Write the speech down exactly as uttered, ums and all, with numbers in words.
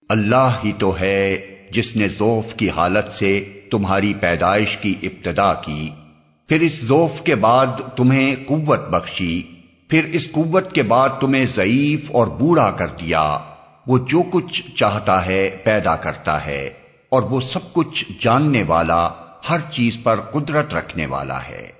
अल्लाह ही तो है जिसने ज़ौफ की हालत से तुम्हारी पैदाइश की इब्तिदा की, फिर इस ज़ौफ के बाद तुम्हें कुव्वत बख्शी, फिर इस कुव्वत के बाद तुम्हें ज़ईफ और बूढ़ा कर दिया। वो जो कुछ चाहता है पैदा करता है और वो सब कुछ जानने वाला, हर चीज पर कुदरत रखने वाला है।